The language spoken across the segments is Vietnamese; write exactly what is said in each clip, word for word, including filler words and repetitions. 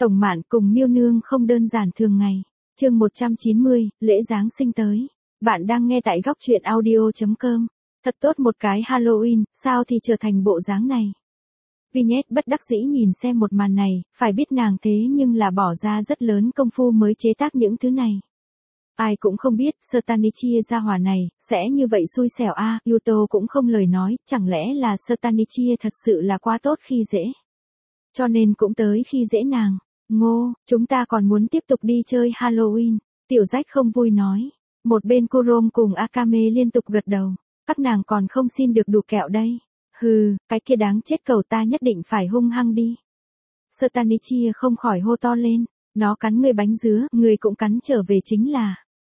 Tổng Mạn cùng Miêu Nương không đơn giản thường ngày. Chương một trăm chín mươi, lễ Giáng sinh tới. Bạn đang nghe tại góc truyện audio chấm com. Thật tốt một cái Halloween, sao thì trở thành bộ dáng này. Vignette bất đắc dĩ nhìn xem một màn này, phải biết nàng thế nhưng là bỏ ra rất lớn công phu mới chế tác những thứ này. Ai cũng không biết, Stanichie gia hỏa này, sẽ như vậy xui xẻo a. À, Yuto cũng không lời nói, chẳng lẽ là Stanichie thật sự là quá tốt khi dễ. Cho nên cũng tới khi dễ nàng. Ngô, chúng ta còn muốn tiếp tục đi chơi Halloween. Tiểu Rách không vui nói. Một bên Kurom cùng Akame liên tục gật đầu. Các nàng còn không xin được đủ kẹo đây. Hừ, cái kia đáng chết cầu ta nhất định phải hung hăng đi. Stanichie không khỏi hô to lên. Nó cắn người bánh dứa, người cũng cắn trở về chính là.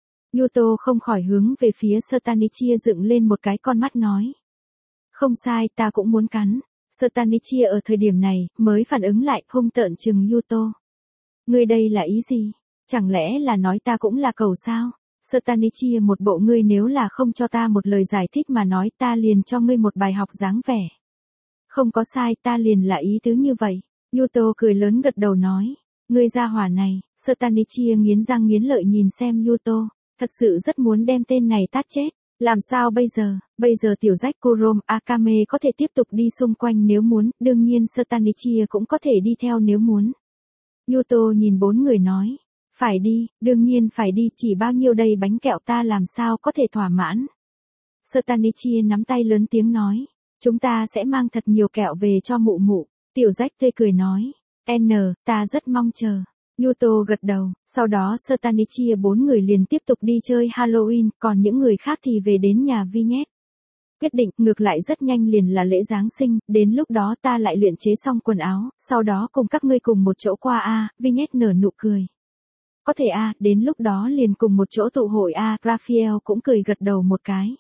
Yuto không khỏi hướng về phía Stanichie dựng lên một cái con mắt nói. Không sai, ta cũng muốn cắn. Stanichie ở thời điểm này, mới phản ứng lại, hung tợn chừng Yuto. Ngươi đây là ý gì? Chẳng lẽ là nói ta cũng là cầu sao? Stanichie một bộ ngươi nếu là không cho ta một lời giải thích mà nói ta liền cho ngươi một bài học dáng vẻ. Không có sai, ta liền là ý tứ như vậy. Yuto cười lớn gật đầu nói. Ngươi gia hỏa này, Stanichie nghiến răng nghiến lợi nhìn xem Yuto. Thật sự rất muốn đem tên này tát chết. Làm sao bây giờ, bây giờ Tiểu Rách Kurom Akame có thể tiếp tục đi xung quanh nếu muốn, đương nhiên Stanichie cũng có thể đi theo nếu muốn. Yuto nhìn bốn người nói, phải đi, đương nhiên phải đi, chỉ bao nhiêu đây bánh kẹo ta làm sao có thể thỏa mãn. Stanichie nắm tay lớn tiếng nói, chúng ta sẽ mang thật nhiều kẹo về cho mụ mụ. Tiểu Rách tươi cười nói, N, ta rất mong chờ. Yuto gật đầu, sau đó Stanichie bốn người liền tiếp tục đi chơi Halloween, còn những người khác thì về đến nhà Vignette. Quyết định, ngược lại rất nhanh liền là lễ Giáng sinh, đến lúc đó ta lại luyện chế xong quần áo, sau đó cùng các ngươi cùng một chỗ qua a. Vignette nở nụ cười. Có thể a, đến lúc đó liền cùng một chỗ tụ hội a. Raphael cũng cười gật đầu một cái.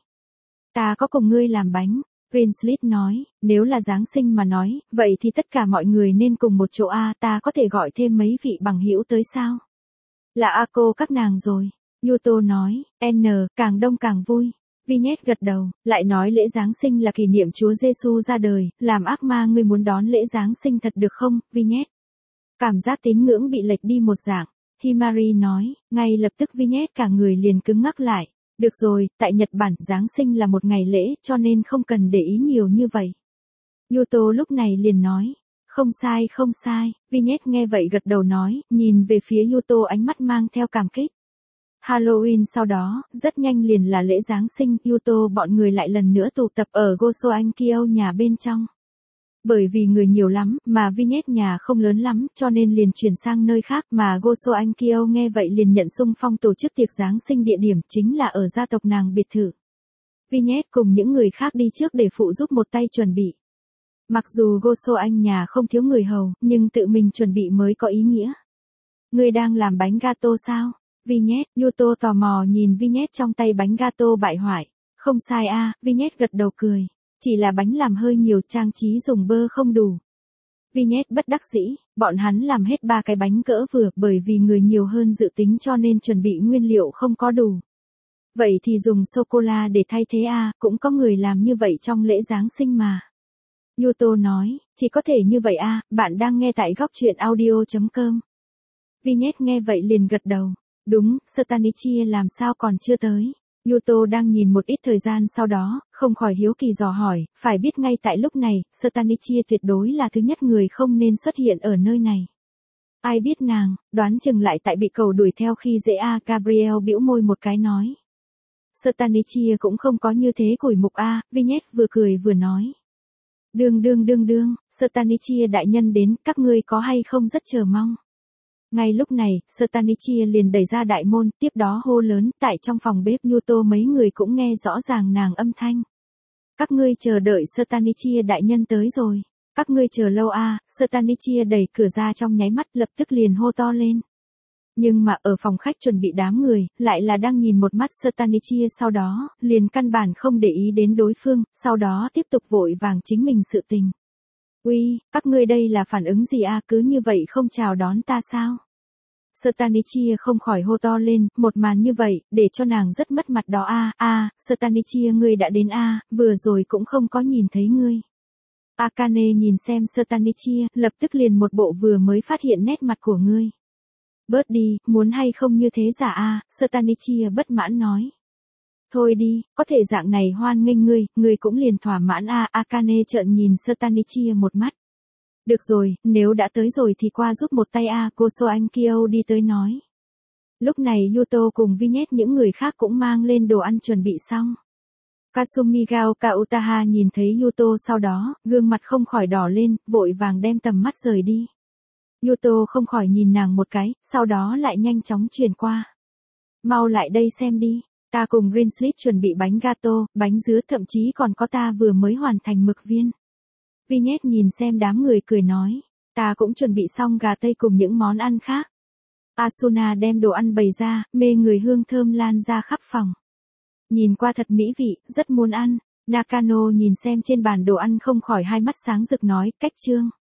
Ta có cùng ngươi làm bánh. Prince nói, nếu là Giáng sinh mà nói, vậy thì tất cả mọi người nên cùng một chỗ a. Ta có thể gọi thêm mấy vị bằng hữu tới sao? Là Ako các nàng rồi. Yuto nói, N, càng đông càng vui. Vignette gật đầu, lại nói lễ Giáng sinh là kỷ niệm Chúa Giêsu ra đời, làm ác ma ngươi muốn đón lễ Giáng sinh thật được không, Vignette? Cảm giác tín ngưỡng bị lệch đi một dạng. Himari nói, ngay lập tức Vignette cả người liền cứng ngắc lại. Được rồi, tại Nhật Bản Giáng sinh là một ngày lễ cho nên không cần để ý nhiều như vậy. Yuto lúc này liền nói. Không sai không sai, Vignette nghe vậy gật đầu nói, nhìn về phía Yuto ánh mắt mang theo cảm kích. Halloween sau đó, rất nhanh liền là lễ Giáng sinh, Yuto bọn người lại lần nữa tụ tập ở Gosoankyo nhà bên trong. Bởi vì người nhiều lắm, mà Vignette nhà không lớn lắm, cho nên liền chuyển sang nơi khác mà Gosoankyo nghe vậy liền nhận xung phong tổ chức tiệc Giáng sinh địa điểm chính là ở gia tộc nàng biệt thự. Vignette cùng những người khác đi trước để phụ giúp một tay chuẩn bị. Mặc dù Gosoan nhà không thiếu người hầu, nhưng tự mình chuẩn bị mới có ý nghĩa. Ngươi đang làm bánh gato sao? Vignette, Yuto tò mò nhìn Vignette trong tay bánh gato bại hoại. Không sai a, à, Vignette gật đầu cười. Chỉ là bánh làm hơi nhiều, trang trí dùng bơ không đủ. Vignette bất đắc dĩ, bọn hắn làm hết ba cái bánh cỡ vừa bởi vì người nhiều hơn dự tính cho nên chuẩn bị nguyên liệu không có đủ. Vậy thì dùng sô-cô-la để thay thế a, à, cũng có người làm như vậy trong lễ Giáng sinh mà. Yuto nói, chỉ có thể như vậy a, à, bạn đang nghe tại góc truyện audio chấm com. Vignette nghe vậy liền gật đầu. Đúng, Stanichie làm sao còn chưa tới. Yuto đang nhìn một ít thời gian sau đó, không khỏi hiếu kỳ dò hỏi, phải biết ngay tại lúc này, Stanichie tuyệt đối là thứ nhất người không nên xuất hiện ở nơi này. Ai biết nàng, đoán chừng lại tại bị cầu đuổi theo khi dễ a. Gabriel bĩu môi một cái nói. Stanichie cũng không có như thế củi mục a, Vignette vừa cười vừa nói. Đương đương đương đương, Stanichie đại nhân đến, các ngươi có hay không rất chờ mong. Ngay lúc này, Stanichie liền đẩy ra đại môn, tiếp đó hô lớn, tại trong phòng bếp Yuto mấy người cũng nghe rõ ràng nàng âm thanh. Các ngươi chờ đợi Stanichie đại nhân tới rồi. Các ngươi chờ lâu a, à, Stanichie đẩy cửa ra trong nháy mắt lập tức liền hô to lên. Nhưng mà ở phòng khách chuẩn bị đám người, lại là đang nhìn một mắt Stanichie sau đó, liền căn bản không để ý đến đối phương, sau đó tiếp tục vội vàng chính mình sự tình. Uy, các ngươi đây là phản ứng gì a, à, cứ như vậy không chào đón ta sao? Stanichie không khỏi hô to lên, một màn như vậy, để cho nàng rất mất mặt đó a, a, Stanichie ngươi đã đến a, vừa rồi cũng không có nhìn thấy ngươi. Akane nhìn xem Sternichia, lập tức liền một bộ vừa mới phát hiện nét mặt của ngươi. Bớt đi, muốn hay không như thế giả a, Sternichia bất mãn nói. Thôi đi, có thể dạng này hoan nghênh ngươi, ngươi cũng liền thỏa mãn a, Akane trợn nhìn Sternichia một mắt. Được rồi, nếu đã tới rồi thì qua giúp một tay a, Koso Ankyo đi tới nói. Lúc này Yuto cùng Vignette những người khác cũng mang lên đồ ăn chuẩn bị xong. Kasumi Gaoka Utaha nhìn thấy Yuto sau đó, gương mặt không khỏi đỏ lên, vội vàng đem tầm mắt rời đi. Yuto không khỏi nhìn nàng một cái, sau đó lại nhanh chóng truyền qua. Mau lại đây xem đi, ta cùng Rinslit chuẩn bị bánh gato, bánh dứa thậm chí còn có ta vừa mới hoàn thành mực viên. Vignette nhìn xem đám người cười nói, ta cũng chuẩn bị xong gà tây cùng những món ăn khác. Asuna đem đồ ăn bày ra, mê người hương thơm lan ra khắp phòng. Nhìn qua thật mỹ vị, rất muốn ăn. Nakano nhìn xem trên bàn đồ ăn không khỏi hai mắt sáng rực nói, cách chương.